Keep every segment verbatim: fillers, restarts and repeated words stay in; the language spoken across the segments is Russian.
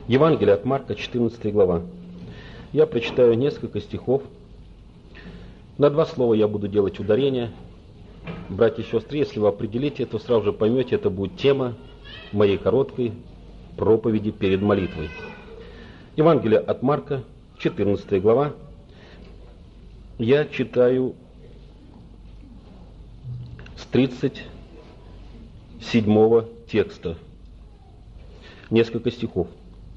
Евангелие от Марка, четырнадцатая глава. Я прочитаю несколько стихов. На два слова я буду делать ударение. Братья и сестры, если вы определите, то сразу же поймете, это будет тема моей короткой проповеди перед молитвой. Евангелие от Марка, четырнадцатая глава. Я читаю с тридцать седьмого текста. Несколько стихов.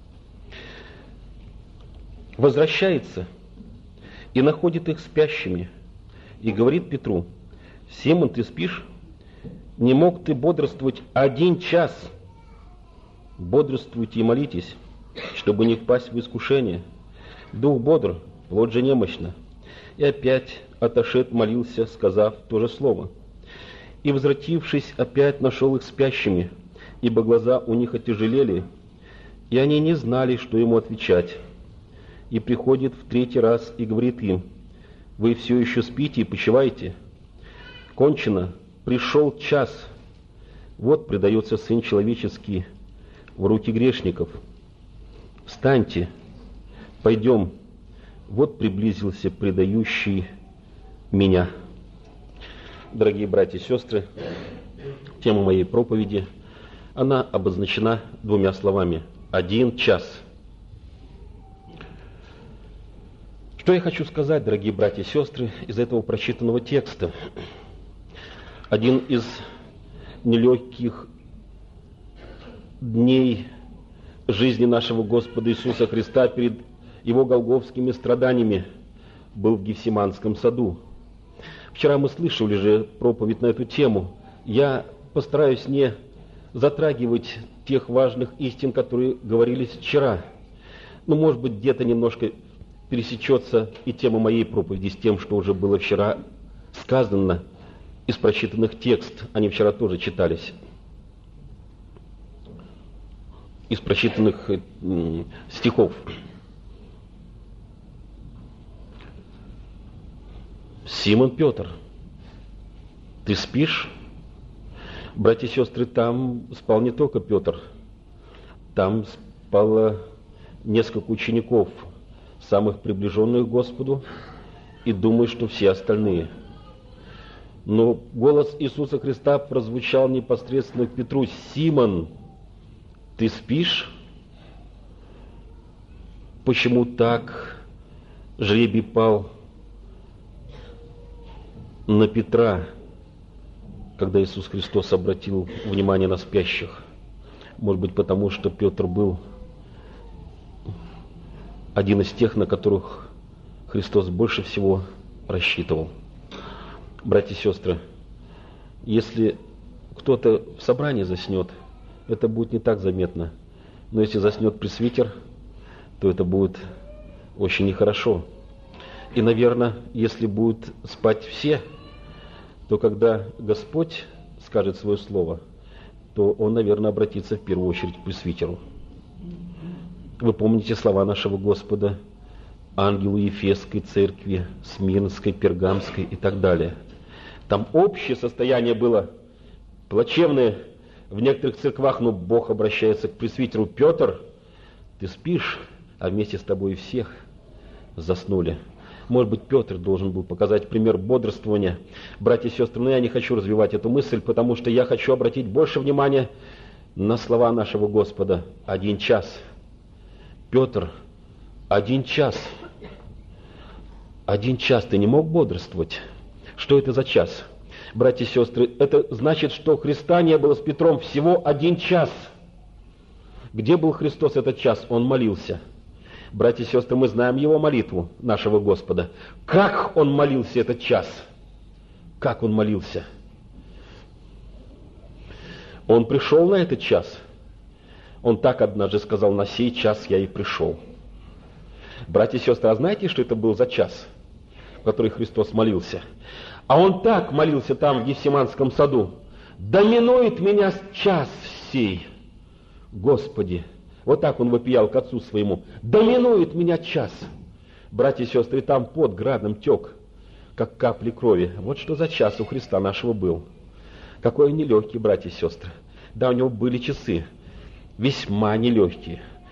Возвращается и находит их спящими, и говорит Петру: «Симон, ты спишь? Не мог ты бодрствовать один час? Бодрствуйте и молитесь, чтобы не впасть в искушение. Дух бодр, плоть же немощна». И опять отошед молился, сказав то же слово. И, возвратившись, опять нашел их спящими, ибо глаза у них отяжелели, и они не знали, что ему отвечать. И приходит в третий раз и говорит им: «Вы все еще спите и почиваете? Кончено, пришел час. Вот предается Сын Человеческий в руки грешников. Встаньте, пойдем, вот приблизился предающий меня». Дорогие братья и сестры, тема моей проповеди, она обозначена двумя словами: «один час». Что я хочу сказать, дорогие братья и сестры, из этого прочитанного текста? Один из нелегких дней жизни нашего Господа Иисуса Христа перед Его голгофскими страданиями был в Гефсиманском саду. Вчера мы слышали же проповедь на эту тему. Я постараюсь не затрагивать тех важных истин, которые говорились вчера. Но, может быть, где-то немножко пересечется и тема моей проповеди с тем, что уже было вчера сказано из прочитанных текстов. Они вчера тоже читались. Из прочитанных м, стихов. «Симон Петр, ты спишь?» Братья и сестры, там спал не только Петр. Там спало несколько учеников, самых приближенных к Господу, и думаю, что все остальные. Но голос Иисуса Христа прозвучал непосредственно к Петру: «Симон, ты спишь?» Почему так жребий пал на Петра, когда Иисус Христос обратил внимание на спящих? Может быть, потому что Петр был один из тех, на которых Христос больше всего рассчитывал. Братья и сестры, если кто-то в собрании заснет, это будет не так заметно. Но если заснет пресвитер, то это будет очень нехорошо. И, наверное, если будут спать все, то когда Господь скажет свое слово, то Он, наверное, обратится в первую очередь к пресвитеру. Вы помните слова нашего Господа ангелу Ефесской церкви, Смирнской, Пергамской и так далее. Там общее состояние было плачевное в некоторых церквах, но Бог обращается к пресвитеру: «Петр, ты спишь, а вместе с тобой всех заснули». Может быть, Петр должен был показать пример бодрствования. Братья и сестры, но я не хочу развивать эту мысль, потому что я хочу обратить больше внимания на слова нашего Господа: «один час». Петр, один час. Один час ты не мог бодрствовать? Что это за час? Братья и сестры, это значит, что Христа не было с Петром всего один час. Где был Христос этот час? Он молился. Братья и сестры, мы знаем Его молитву, нашего Господа. Как Он молился этот час? Как Он молился? Он пришел на этот час. Он так однажды сказал: «На сей час я и пришел». Братья и сестры, а знаете, что это был за час, в который Христос молился? А Он так молился там, в Гефсиманском саду: «Да минует меня час сей, Господи». Вот так Он вопиял к Отцу Своему: «Да минует меня час». Братья и сестры, там под градом тек, как капли крови. Вот что за час у Христа нашего был. Какой он нелегкий, братья и сестры. Да, у него были часы, весьма нелегкие.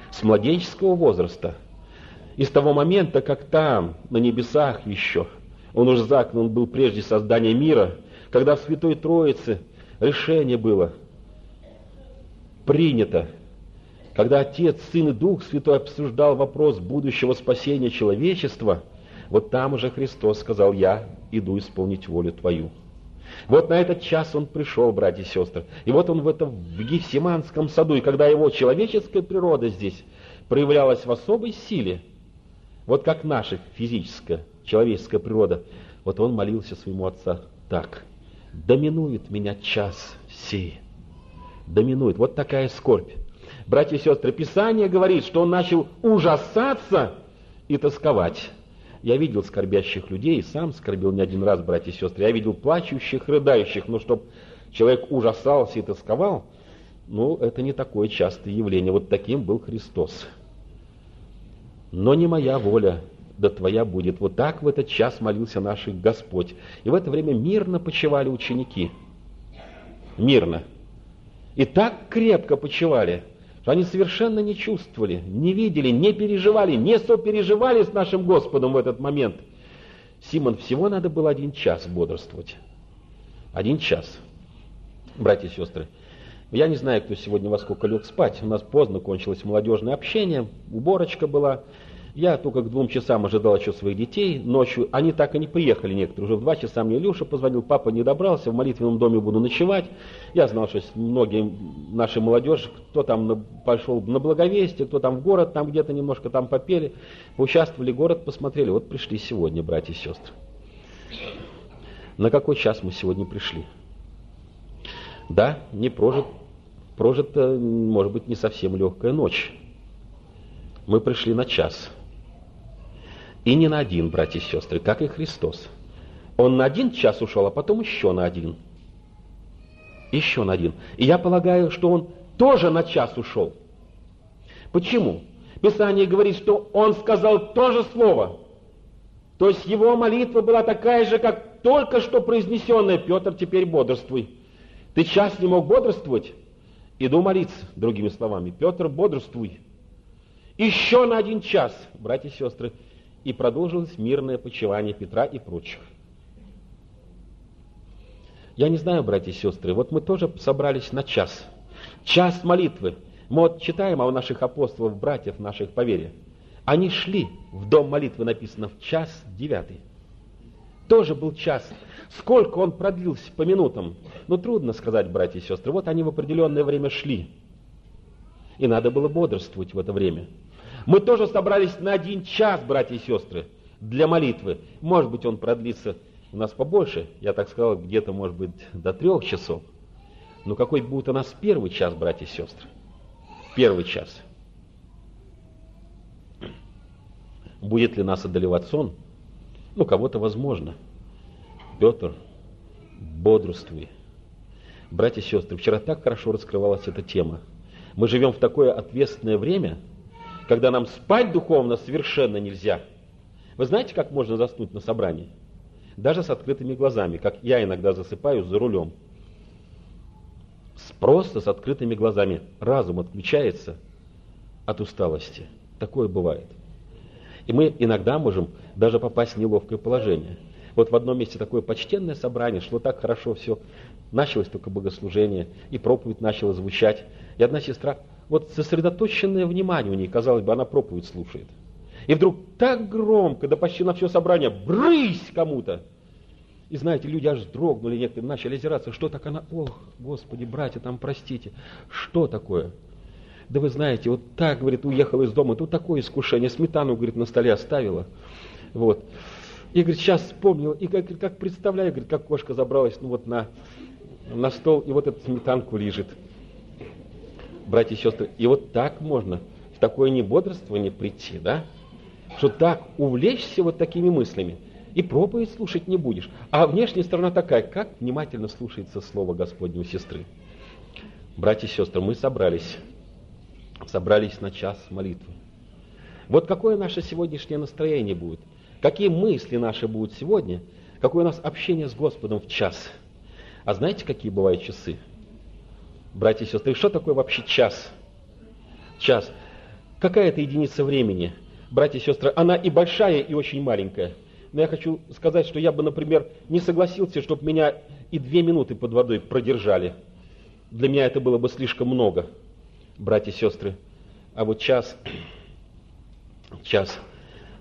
с младенческого возраста. И с того момента, как там, на небесах еще, он уже заклан был прежде создания мира, когда в Святой Троице решение было принято, когда Отец, Сын и Дух Святой обсуждал вопрос будущего спасения человечества, вот там уже Христос сказал: «Я иду исполнить волю Твою». Вот на этот час Он пришел, братья и сестры. И вот Он в этом в Гефсиманском саду, и когда Его человеческая природа здесь проявлялась в особой силе, вот как наша физическая, человеческая природа, вот Он молился своему Отцу так: «Доминует меня час сей». Доминует. Вот такая скорбь. Братья и сестры, Писание говорит, что Он начал ужасаться и тосковать. Я видел скорбящих людей, сам скорбил не один раз, братья и сестры. Я видел плачущих, рыдающих, но чтобы человек ужасался и тосковал, ну, это не такое частое явление. Вот таким был Христос. Но не моя воля, да Твоя будет. Вот так в этот час молился наш Господь. И в это время мирно почивали ученики. Мирно. И так крепко почивали, что они совершенно не чувствовали, не видели, не переживали, не сопереживали с нашим Господом в этот момент. Симон, всего надо было один час бодрствовать. Один час. Братья и сестры, я не знаю, кто сегодня во сколько лег спать. У нас поздно кончилось молодежное общение, уборочка была. Я только к двум часам ожидал еще своих детей ночью. Они так и не приехали некоторые. Уже в два часа мне Илюша позвонил: папа не добрался, в молитвенном доме буду ночевать. Я знал, что многие наши молодежи, кто там на, пошел на Благовестие, кто там в город, там где-то немножко там попели, поучаствовали, город посмотрели. Вот пришли сегодня, братья и сестры. На какой час мы сегодня пришли? Да, не прожит, прожита, может быть, не совсем легкая ночь. Мы пришли на час. И не на один, братья и сестры, как и Христос. Он на один час ушел, а потом еще на один. Еще на один. И я полагаю, что он тоже на час ушел. Почему? Писание говорит, что он сказал то же слово. То есть его молитва была такая же, как только что произнесенная: «Петр, теперь бодрствуй». Ты час не мог бодрствовать? Иду молиться, другими словами. Петр, бодрствуй. Еще на один час, братья и сестры, и продолжилось мирное почивание Петра и прочих. Я не знаю, братья и сестры, вот мы тоже собрались на час. Час молитвы. Мы вот читаем о наших апостолов, братьев наших по вере. Они шли в дом молитвы, написано, в час девятый. Тоже был час. Сколько он продлился по минутам? Ну, трудно сказать, братья и сестры. Вот они в определенное время шли. И надо было бодрствовать в это время. Мы тоже собрались на один час, братья и сестры, для молитвы. Может быть, он продлится у нас побольше. Я так сказал, где-то, может быть, до трех часов. Но какой будет у нас первый час, братья и сестры? Первый час. Будет ли нас одолевать сон? Ну, кого-то возможно. Петр, бодрствуй. Братья и сестры, вчера так хорошо раскрывалась эта тема. Мы живем в такое ответственное время, когда нам спать духовно совершенно нельзя. Вы знаете, как можно заснуть на собрании? Даже с открытыми глазами, как я иногда засыпаю за рулем. Просто с открытыми глазами. Разум отключается от усталости. Такое бывает. И мы иногда можем даже попасть в неловкое положение. Вот в одном месте такое почтенное собрание, шло так хорошо все. Началось только богослужение, и проповедь начала звучать. И одна сестра, вот сосредоточенное внимание у нее, казалось бы, она проповедь слушает. И вдруг так громко, да почти на все собрание, брысь кому-то. И знаете, люди аж дрогнули, некоторые начали озираться. Что так она? Ох, Господи, братья, там простите. Что такое? Да вы знаете, вот так, говорит, уехала из дома, тут такое искушение, сметану, говорит, на столе оставила. Вот. И, говорит, сейчас вспомнил, и как, как представляю, говорит, как кошка забралась, ну вот на, на стол, и вот эту сметанку лижет. Братья и сестры, и вот так можно в такое небодрствование прийти, да? Что так увлечься вот такими мыслями, и проповедь слушать не будешь. А внешняя сторона такая, как внимательно слушается слово Господне у сестры. Братья и сестры, мы собрались, собрались на час молитвы. Вот какое наше сегодняшнее настроение будет, какие мысли наши будут сегодня, какое у нас общение с Господом в час. А знаете, какие бывают часы? Братья и сестры, что такое вообще час? Час. Какая-то единица времени, братья и сестры, она и большая, и очень маленькая. Но я хочу сказать, что я бы, например, не согласился, чтобы меня и две минуты под водой продержали. Для меня это было бы слишком много, братья и сестры. А вот час, час.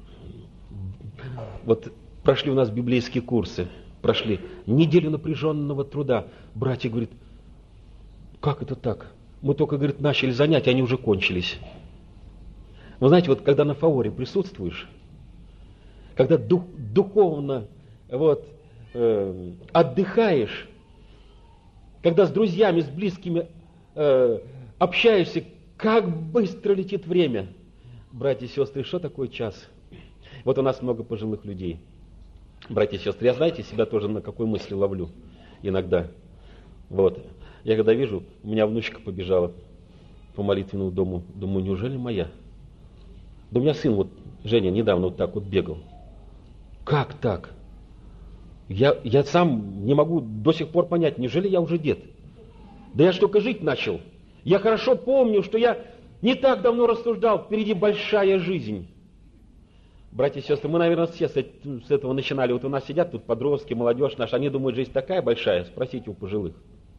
Вот прошли у нас библейские курсы, прошли неделю напряженного труда. Братья говорят, как это так? Мы только, говорит, начали занятия, они уже кончились. Вы знаете, вот когда на фаоре присутствуешь, когда дух, духовно вот, э, отдыхаешь, когда с друзьями, с близкими э, общаешься, как быстро летит время. Братья и сестры, что такое час? Вот у нас много пожилых людей. Братья и сестры, я, знаете, себя тоже на какой мысли ловлю иногда. Вот. Я когда вижу, у меня внучка побежала по молитвенному дому, думаю, неужели моя? Да у меня сын, вот Женя, недавно вот так вот бегал. Как так? Я, я сам не могу до сих пор понять, неужели я уже дед? Да я ж только жить начал. Я хорошо помню, что я не так давно рассуждал, впереди большая жизнь. Братья и сестры, мы, наверное, все с этого начинали. Вот у нас сидят тут подростки, молодежь наша, они думают, жизнь такая большая. Спросите у пожилых.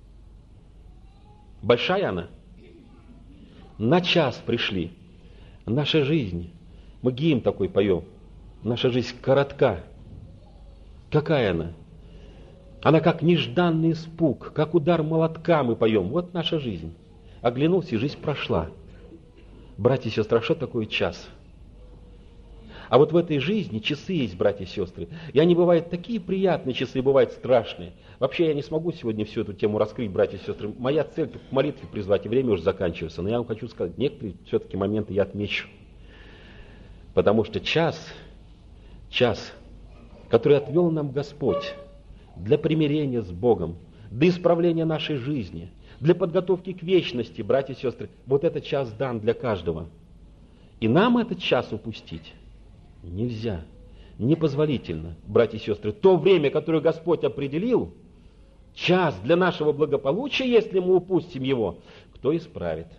Большая она? На час пришли. Наша жизнь, мы гимн такой поем, наша жизнь коротка. Какая она? Она как нежданный испуг, как удар молотка мы поем. Вот наша жизнь. Оглянулся, и жизнь прошла. Братья и сестры, а что такое час? А вот в этой жизни часы есть, братья и сестры. И они бывают такие приятные часы, бывают страшные. Вообще я не смогу сегодня всю эту тему раскрыть, братья и сестры. Моя цель к молитве призвать, и время уже заканчивается. Но я вам хочу сказать, некоторые все-таки моменты я отмечу. Потому что час, час, который отвел нам Господь для примирения с Богом, для исправления нашей жизни, для подготовки к вечности, братья и сестры, вот этот час дан для каждого. И нам этот час упустить нельзя, непозволительно, братья и сестры. То время, которое Господь определил, час для нашего благополучия, если мы упустим его, кто исправит?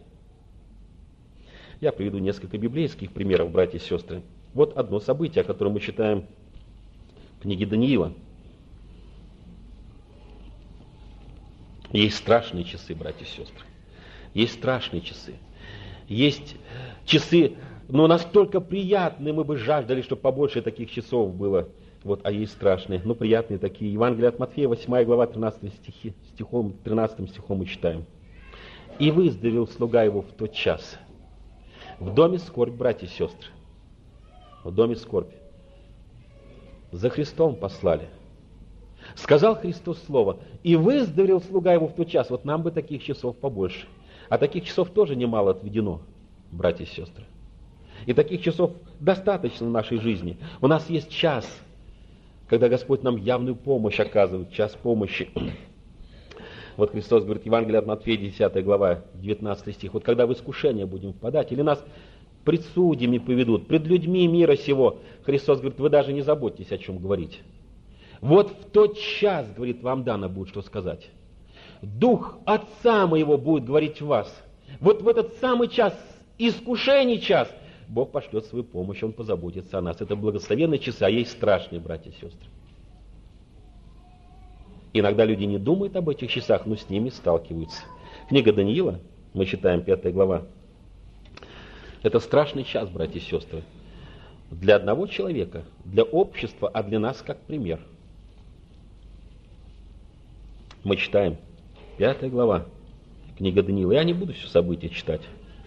Я приведу несколько библейских примеров, братья и сестры. Вот одно событие, о котором мы читаем в книге Даниила. Есть страшные часы, братья и сестры. Есть страшные часы. Есть часы, но настолько приятные, мы бы жаждали, чтобы побольше таких часов было. Вот, а есть страшные, но приятные такие. Евангелие от Матфея, восьмая глава, тринадцатым стихи, стихом, тринадцатым стихом мы читаем. «И выздоровел слуга его в тот час». В доме скорбь, братья и сестры. В доме скорбь. За Христом послали. Сказал Христос слово, и выздоровел слуга его в тот час. Вот нам бы таких часов побольше. А таких часов тоже немало отведено, братья и сестры. И таких часов достаточно в нашей жизни. У нас есть час, когда Господь нам явную помощь оказывает, час помощи. Вот Христос говорит, Евангелие от Матфея, десятая глава, девятнадцатый стих. Вот когда в искушение будем впадать, или нас пред судьями поведут, пред людьми мира сего, Христос говорит, вы даже не заботьтесь, о чем говорить. Вот в тот час, говорит, вам дано будет что сказать. Дух Отца моего будет говорить в вас. Вот в этот самый час, искушений час, Бог пошлет свою помощь, Он позаботится о нас. Это благословенные часы, а есть страшные, братья и сестры. Иногда люди не думают об этих часах, но с ними сталкиваются. Книга Даниила, мы читаем, пятая глава. Это страшный час, братья и сестры. Для одного человека, для общества, а для нас как пример. Мы читаем, пятая глава, книга Даниила. Я не буду все события читать.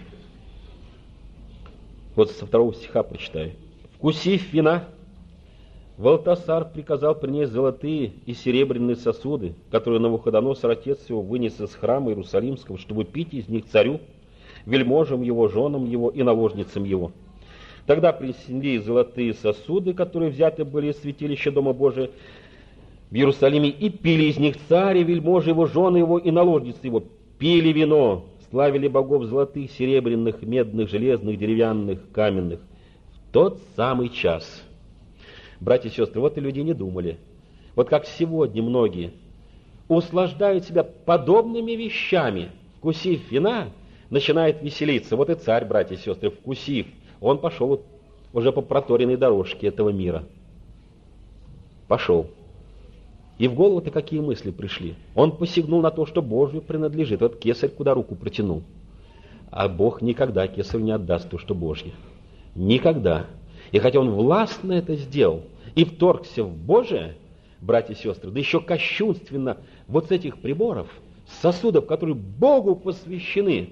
Вот со второго стиха прочитаю. «Вкусив вина, Валтасар приказал принести золотые и серебряные сосуды, которые Навуходоносор, отец его, вынес из храма Иерусалимского, чтобы пить из них царю, вельможам его, женам его и наложницам его. Тогда принесли золотые сосуды, которые взяты были из святилища Дома Божия в Иерусалиме, и пили из них царь, и вельможи его, жены его и наложницы его. Пили вино, славили богов золотых, серебряных, медных, железных, деревянных, каменных. В тот самый час». Братья и сестры, вот и люди не думали. Вот как сегодня многие услаждают себя подобными вещами, вкусив вина, начинает веселиться. Вот и царь, братья и сестры, вкусив, он пошел уже по проторенной дорожке этого мира. Пошел. И в голову-то какие мысли пришли? Он посягнул на то, что Божию принадлежит. Вот кесарь куда руку протянул. А Бог никогда кесарю не отдаст то, что Божье. Никогда. И хотя он властно это сделал и вторгся в Божие, братья и сестры, да еще кощунственно вот с этих приборов, сосудов, которые Богу посвящены,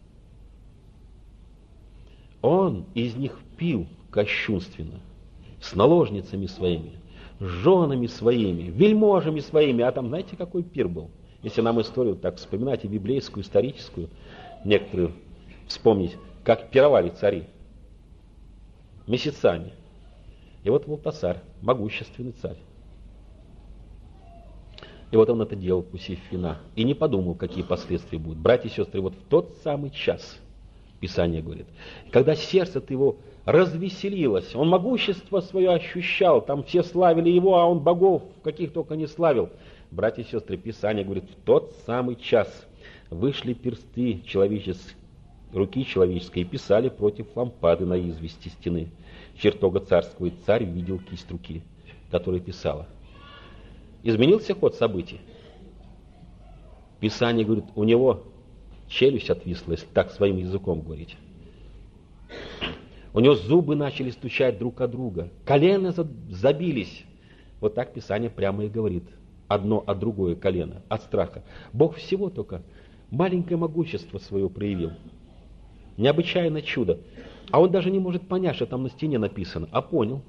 он из них пил кощунственно, с наложницами своими, с женами своими, вельможами своими. А там, знаете, какой пир был? Если нам историю так вспоминать, и библейскую, историческую, некоторую вспомнить, как пировали цари месяцами. И вот Валтасар, могущественный царь. И вот он это делал, вкусив вина, и не подумал, какие последствия будут. Братья и сестры, вот в тот самый час, Писание говорит, когда сердце-то его развеселилось, он могущество свое ощущал, там все славили его, а он богов каких только не славил. Братья и сестры, Писание говорит, в тот самый час вышли персты человеческие, руки человеческой и писали против лампады на извести стены чертога царского, и царь видел кисть руки, которая писала. Изменился ход событий. Писание говорит, у него челюсть отвисла, если так своим языком говорить. У него зубы начали стучать друг от друга, колена забились. Вот так Писание прямо и говорит. Одно от другое колено, от страха. Бог всего только маленькое могущество свое проявил. Необычайное чудо. А он даже не может понять, что там на стене написано, а понял.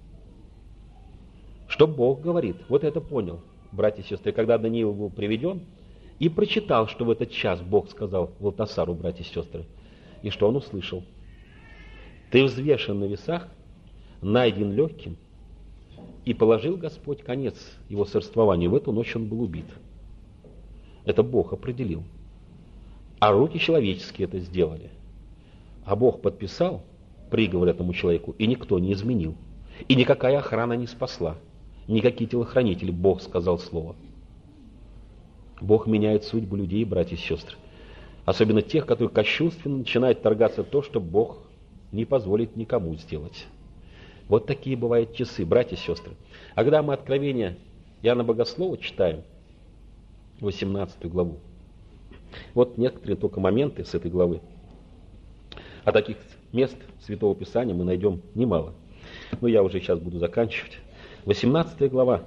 Что Бог говорит. Вот это понял, братья и сестры, когда Даниил был приведен и прочитал, что в этот час Бог сказал Валтасару, братья и сестры, и что он услышал. Ты взвешен на весах, найден легким, и положил Господь конец его сорствованию. В эту ночь он был убит. Это Бог определил. А руки человеческие это сделали. А Бог подписал приговор этому человеку, и никто не изменил. И никакая охрана не спасла. Никакие телохранители. Бог сказал слово. Бог меняет судьбу людей, братья и сестры. Особенно тех, которые кощунственно начинают торгаться то, что Бог не позволит никому сделать. Вот такие бывают часы, братья и сестры. А когда мы Откровение Иоанна Богослова читаем, восемнадцатую главу, вот некоторые только моменты с этой главы. А таких мест Святого Писания мы найдем немало. Но я уже сейчас буду заканчивать. восемнадцатая глава.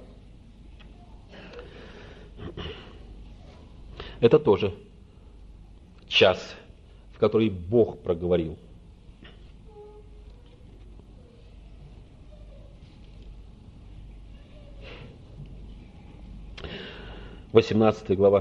Это тоже час, в который Бог проговорил. восемнадцатая глава.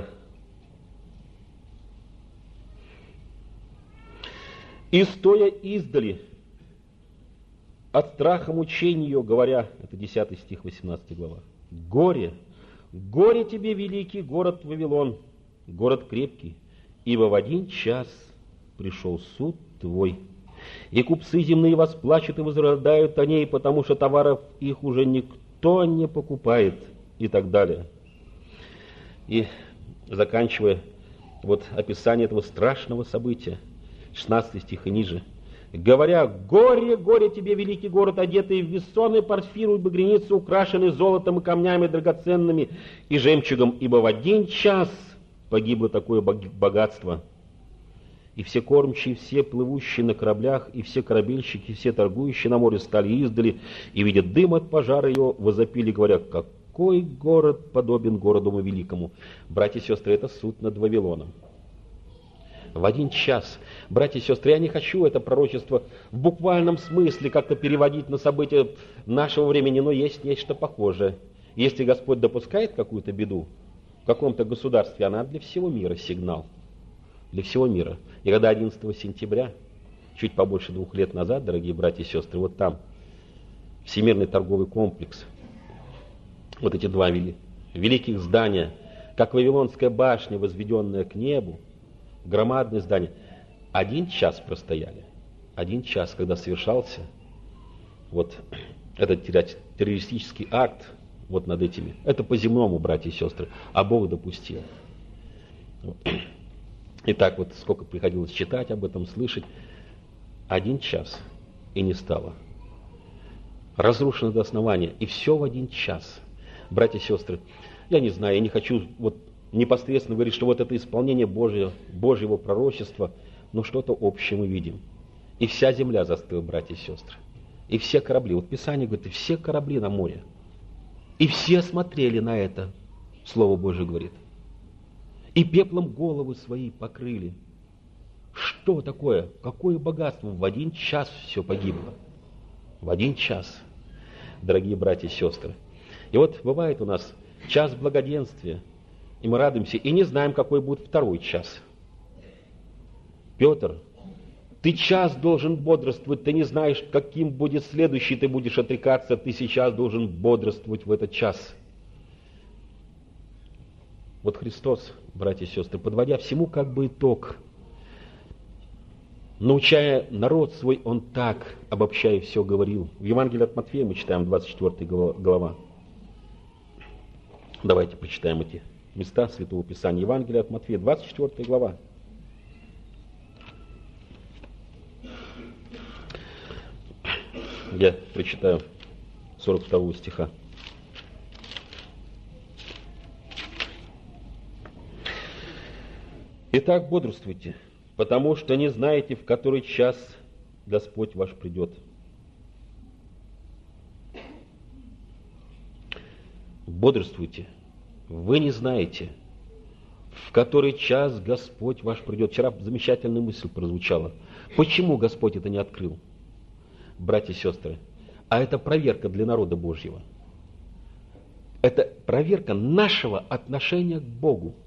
«И стоя издали, от страха мучений ее, говоря», это десятый стих, восемнадцатая глава, «Горе, горе тебе, великий город Вавилон, город крепкий, ибо в один час пришел суд твой, и купцы земные восплачут и возрыдают о ней, потому что товаров их уже никто не покупает», и так далее. И заканчивая вот описание этого страшного события, шестнадцатый стих и ниже, говоря: «Горе, горе тебе, великий город, одетый в вессоны, порфиру и багряницу, украшенный золотом и камнями драгоценными и жемчугом, ибо в один час погибло такое богатство. И все кормчие, все плывущие на кораблях, и все корабельщики, и все торгующие на море стали издали, и, видя дым от пожара его, возопили, говоря: какой город подобен городу великому». Братья и сестры, это суд над Вавилоном. В один час. Братья и сестры, я не хочу это пророчество в буквальном смысле как-то переводить на события нашего времени, но есть нечто похожее. Если Господь допускает какую-то беду в каком-то государстве, она для всего мира сигнал. Для всего мира. И когда одиннадцатого сентября, чуть побольше двух лет назад, дорогие братья и сестры, вот там Всемирный торговый комплекс, вот эти два вели, великих здания, как Вавилонская башня, возведенная к небу, громадное здание, один час простояли. Один час, когда совершался вот этот террористический акт вот над этими. Это по-земному, братья и сестры, а Бог допустил. И так вот сколько приходилось читать об этом, слышать. Один час и не стало. Разрушено до основания. И все в один час. Братья и сестры, я не знаю, я не хочу вот непосредственно говорить, что вот это исполнение Божьего, Божьего пророчества, но что-то общее мы видим. И вся земля застыла, братья и сестры. И все корабли. Вот Писание говорит, и все корабли на море. И все смотрели на это, Слово Божие говорит. И пеплом головы свои покрыли. Что такое? Какое богатство? В один час все погибло. В один час, дорогие братья и сестры. И вот бывает у нас час благоденствия, и мы радуемся, и не знаем, какой будет второй час. Петр, ты час должен бодрствовать, ты не знаешь, каким будет следующий, ты будешь отрекаться, ты сейчас должен бодрствовать в этот час. Вот Христос, братья и сестры, подводя всему как бы итог, научая народ свой, Он так, обобщая все, говорил. В Евангелии от Матфея мы читаем двадцать четвёртая глава. Давайте прочитаем эти места Святого Писания. Евангелие от Матфея, двадцать четвёртая глава. Я прочитаю сорок второго стиха. Итак, бодрствуйте, потому что не знаете, в который час Господь ваш придет. Бодрствуйте. Вы не знаете, в который час Господь ваш придет. Вчера замечательная мысль прозвучала. Почему Господь это не открыл? Братья и сестры, а это проверка для народа Божьего. Это проверка нашего отношения к Богу.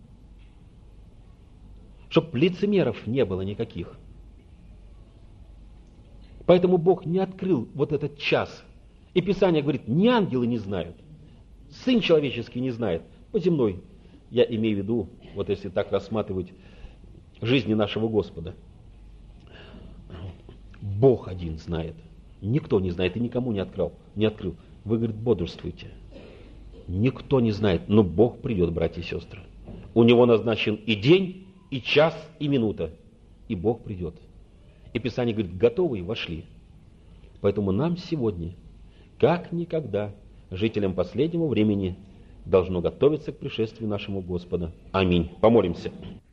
Чтоб лицемеров не было никаких. Поэтому Бог не открыл вот этот час. И Писание говорит, ни ангелы не знают, Сын человеческий не знает. По земной, я имею в виду, вот если так рассматривать жизни нашего Господа. Бог один знает. Никто не знает и никому не открыл. Не открыл. Вы, говорит, бодрствуйте. Никто не знает, но Бог придет, братья и сестры. У Него назначен и день, и час, и минута. И Бог придет. И Писание говорит, готовы и вошли. Поэтому нам сегодня, как никогда, жителям последнего времени, должно готовиться к пришествию нашему Господа. Аминь. Помолимся.